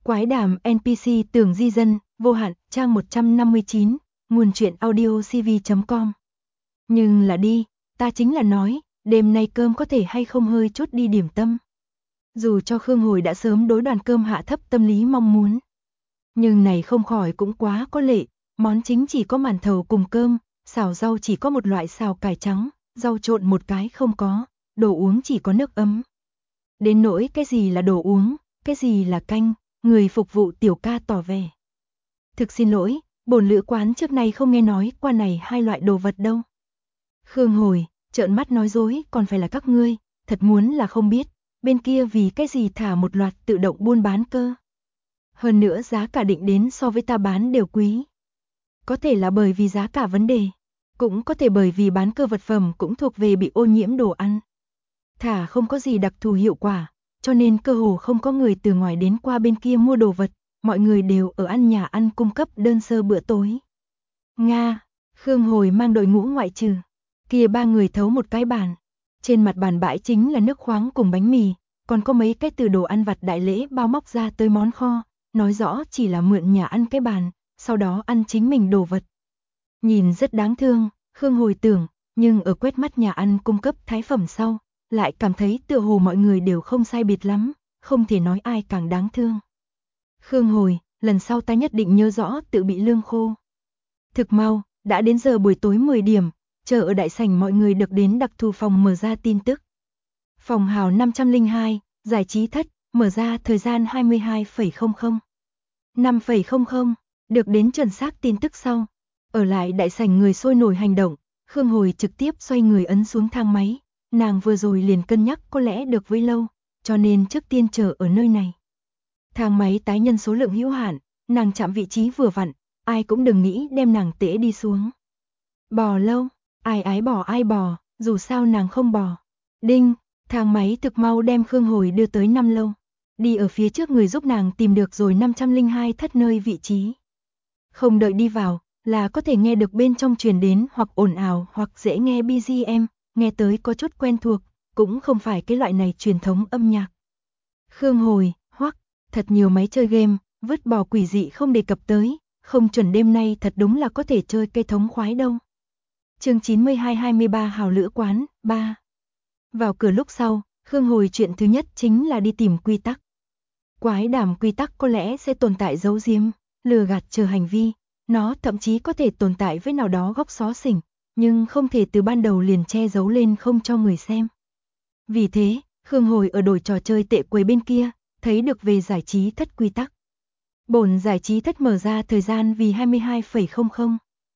Quái đàm NPC tưởng di dân, vô hạn, trang 159, nguồn truyện audio cv.com. Nhưng là đi, ta chính là nói, đêm nay cơm có thể hay không hơi chút đi điểm tâm. Dù cho Khương Hồi đã sớm đối đoàn cơm hạ thấp tâm lý mong muốn. Nhưng này không khỏi cũng quá có lệ, món chính chỉ có màn thầu cùng cơm, xào rau chỉ có một loại xào cải trắng, rau trộn một cái không có, đồ uống chỉ có nước ấm. Đến nỗi cái gì là đồ uống, cái gì là canh, người phục vụ tiểu ca tỏ vẻ. Thực xin lỗi, bổn lữ quán trước nay không nghe nói qua này hai loại đồ vật đâu. Khương Hồi, trợn mắt nói dối còn phải là các ngươi, thật muốn là không biết, bên kia vì cái gì thả một loạt tự động buôn bán cơ. Hơn nữa giá cả định đến so với ta bán đều quý. Có thể là bởi vì giá cả vấn đề, cũng có thể bởi vì bán cơ vật phẩm cũng thuộc về bị ô nhiễm đồ ăn. Thả không có gì đặc thù hiệu quả, cho nên cơ hồ không có người từ ngoài đến qua bên kia mua đồ vật, mọi người đều ở ăn nhà ăn cung cấp đơn sơ bữa tối. Nga, Khương Hồi mang đội ngũ ngoại trừ, kia ba người thấu một cái bàn. Trên mặt bàn bãi chính là nước khoáng cùng bánh mì, còn có mấy cái từ đồ ăn vặt đại lễ bao móc ra tới món kho, nói rõ chỉ là mượn nhà ăn cái bàn, sau đó ăn chính mình đồ vật. Nhìn rất đáng thương, Khương Hồi tưởng, nhưng ở quét mắt nhà ăn cung cấp thái phẩm sau, lại cảm thấy tựa hồ mọi người đều không sai biệt lắm, không thể nói ai càng đáng thương. Khương Hồi, lần sau ta nhất định nhớ rõ tự bị lương khô. Thực mau, đã đến giờ buổi tối 10 điểm, chờ ở đại sảnh mọi người được đến đặc thù phòng mở ra tin tức. Phòng hào 502, giải trí thất, mở ra thời gian 22:00. 5:00, được đến chuẩn xác tin tức sau. Ở lại đại sảnh người sôi nổi hành động, Khương Hồi trực tiếp xoay người ấn xuống thang máy. Nàng vừa rồi liền cân nhắc có lẽ được với lâu, cho nên trước tiên chờ ở nơi này. Thang máy tái nhân số lượng hữu hạn, nàng chạm vị trí vừa vặn, ai cũng đừng nghĩ đem nàng tễ đi xuống. Bò lâu, ai ái bò ai bò, dù sao nàng không bò. Đinh, thang máy thực mau đem Khương Hồi đưa tới 5 lâu. Đi ở phía trước người giúp nàng tìm được rồi 502 thất nơi vị trí. Không đợi đi vào, là có thể nghe được bên trong truyền đến hoặc ồn ào hoặc dễ nghe BGM, nghe tới có chút quen thuộc, cũng không phải cái loại này truyền thống âm nhạc. Khương Hồi, hoắc, thật nhiều máy chơi game, vứt bỏ quỷ dị không đề cập tới, không chuẩn đêm nay thật đúng là có thể chơi cây thống khoái đâu. Chương 92-23 Hào Lữ Quán, 3. Vào cửa lúc sau, Khương Hồi chuyện thứ nhất chính là đi tìm quy tắc. Quái đàm quy tắc có lẽ sẽ tồn tại giấu giếm, lừa gạt chờ hành vi, nó thậm chí có thể tồn tại với nào đó góc xó xỉnh, nhưng không thể từ ban đầu liền che giấu lên không cho người xem. Vì thế, Khương Hồi ở đổi trò chơi tệ quầy bên kia, thấy được về giải trí thất quy tắc. Bổn giải trí thất mở ra thời gian vì 22:00.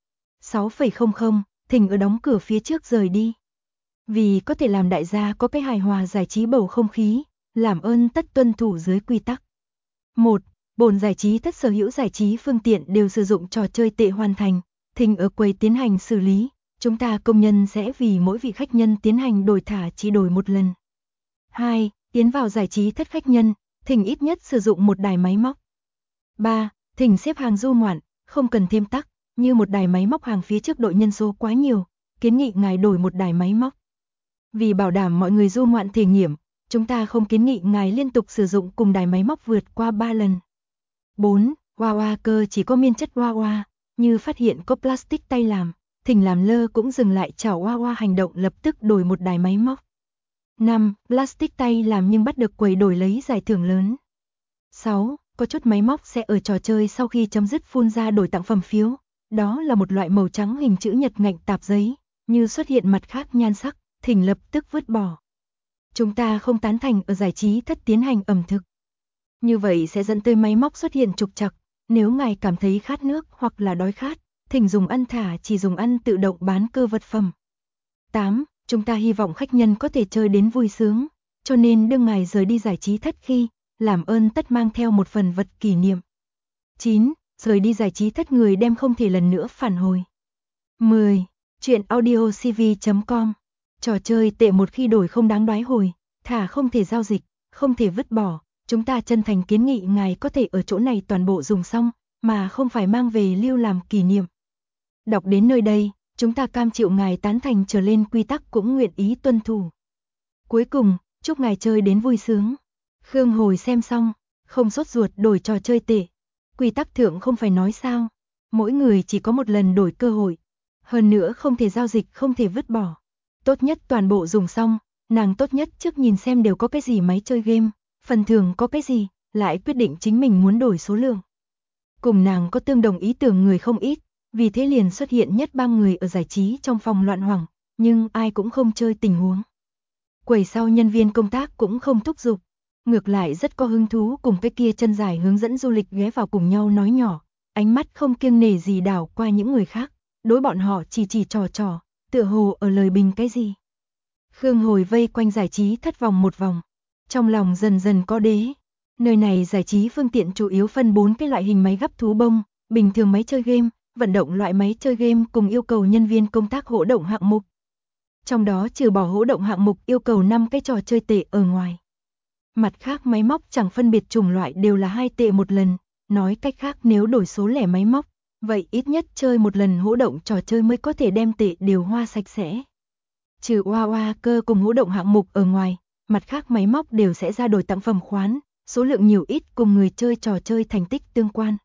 6:00, thỉnh ở đóng cửa phía trước rời đi. Vì có thể làm đại gia có cái hài hòa giải trí bầu không khí, làm ơn tất tuân thủ dưới quy tắc. 1. Bổn giải trí thất sở hữu giải trí phương tiện đều sử dụng trò chơi tệ hoàn thành, thỉnh ở quầy tiến hành xử lý, chúng ta công nhân sẽ vì mỗi vị khách nhân tiến hành đổi thả chỉ đổi một lần. 2. Tiến vào giải trí thất khách nhân, thỉnh ít nhất sử dụng một đài máy móc. 3. Thỉnh xếp hàng du ngoạn, không cần thêm tắc, như một đài máy móc hàng phía trước đội nhân số quá nhiều, kiến nghị ngài đổi một đài máy móc. Vì bảo đảm mọi người du ngoạn thể nghiệm, chúng ta không kiến nghị ngài liên tục sử dụng cùng đài máy móc vượt qua 3 lần. 4. Hoa hoa cơ chỉ có miên chất hoa hoa, như phát hiện có plastic tay làm, thỉnh làm lơ cũng dừng lại chảo hoa hoa hành động lập tức đổi một đài máy móc. 5. Plastic tay làm nhưng bắt được quầy đổi lấy giải thưởng lớn. 6. Có chút máy móc sẽ ở trò chơi sau khi chấm dứt phun ra đổi tặng phẩm phiếu, đó là một loại màu trắng hình chữ nhật ngạnh tạp giấy, như xuất hiện mặt khác nhan sắc, thỉnh lập tức vứt bỏ. Chúng ta không tán thành ở giải trí thất tiến hành ẩm thực. Như vậy sẽ dẫn tới máy móc xuất hiện trục trặc, nếu ngài cảm thấy khát nước hoặc là đói khát, thỉnh dùng ăn thả chỉ dùng ăn tự động bán cơ vật phẩm. 8. Chúng ta hy vọng khách nhân có thể chơi đến vui sướng, cho nên đương ngài rời đi giải trí thất khi, làm ơn tất mang theo một phần vật kỷ niệm. 9. Rời đi giải trí thất người đem không thể lần nữa phản hồi. 10. Chuyện audio cv.com. Trò chơi tệ một khi đổi không đáng đoái hồi, thả không thể giao dịch, không thể vứt bỏ, chúng ta chân thành kiến nghị ngài có thể ở chỗ này toàn bộ dùng xong, mà không phải mang về lưu làm kỷ niệm. Đọc đến nơi đây, chúng ta cam chịu ngài tán thành trở lên quy tắc cũng nguyện ý tuân thủ. Cuối cùng, chúc ngài chơi đến vui sướng. Khương Hồi xem xong, Không sốt ruột đổi trò chơi tệ. Quy tắc thượng không phải nói sao. Mỗi người chỉ có một lần đổi cơ hội. Hơn nữa không thể giao dịch, không thể vứt bỏ. Tốt nhất toàn bộ dùng xong, nàng tốt nhất trước nhìn xem đều có cái gì máy chơi game, phần thưởng có cái gì, lại quyết định chính mình muốn đổi số lượng. Cùng nàng có tương đồng ý tưởng người không ít, vì thế liền xuất hiện nhất ba người ở giải trí trong phòng loạn hoảng, nhưng ai cũng không chơi tình huống. Quầy sau nhân viên công tác cũng không thúc giục, ngược lại rất có hứng thú cùng cái kia chân dài hướng dẫn du lịch ghé vào cùng nhau nói nhỏ, ánh mắt không kiêng nể gì đảo qua những người khác, đối bọn họ chỉ trò, tựa hồ ở lời bình cái gì. Khương Hồi vây quanh giải trí thất vòng một vòng, trong lòng dần dần có đế. Nơi này giải trí phương tiện chủ yếu phân 4 cái loại hình máy gắp thú bông, bình thường máy chơi game, vận động loại máy chơi game cùng yêu cầu nhân viên công tác hỗ động hạng mục. Trong đó trừ bỏ hỗ động hạng mục yêu cầu 5 cái trò chơi tệ ở ngoài. Mặt khác máy móc chẳng phân biệt chủng loại đều là 2 tệ một lần, nói cách khác nếu đổi số lẻ máy móc, vậy ít nhất chơi một lần hỗ động trò chơi mới có thể đem tệ đều hoa sạch sẽ. Trừ oa cơ cùng hỗ động hạng mục ở ngoài, mặt khác máy móc đều sẽ ra đổi tặng phẩm khoán, số lượng nhiều ít cùng người chơi trò chơi thành tích tương quan.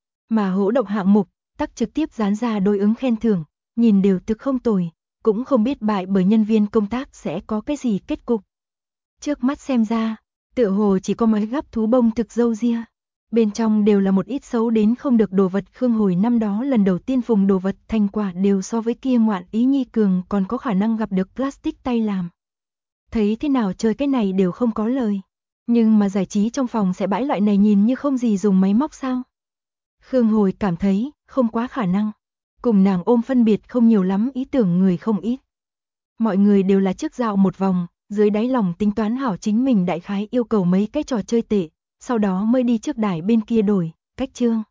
Mà hỗ động hạng mục, tắc trực tiếp dán ra đối ứng khen thưởng, nhìn đều thực không tồi, cũng không biết bại bởi nhân viên công tác sẽ có cái gì kết cục. Trước mắt xem ra, tựa hồ chỉ có máy gắp thú bông thực dâu ria. Bên trong đều là một ít xấu đến không được đồ vật. Khương Hồi năm đó lần đầu tiên phùng đồ vật thành quả đều so với kia ngoạn ý nhi cường còn có khả năng gặp được plastic tay làm. Thấy thế nào chơi cái này đều không có lời. Nhưng mà giải trí trong phòng sẽ bãi loại này nhìn như không gì dùng máy móc sao? Khương Hồi cảm thấy không quá khả năng. Cùng nàng ôm phân biệt không nhiều lắm ý tưởng người không ít. Mọi người đều là trước dạo một vòng, dưới đáy lòng tính toán hảo chính mình đại khái yêu cầu mấy cái trò chơi tệ, sau đó mới đi trước đài bên kia đổi, cách chương.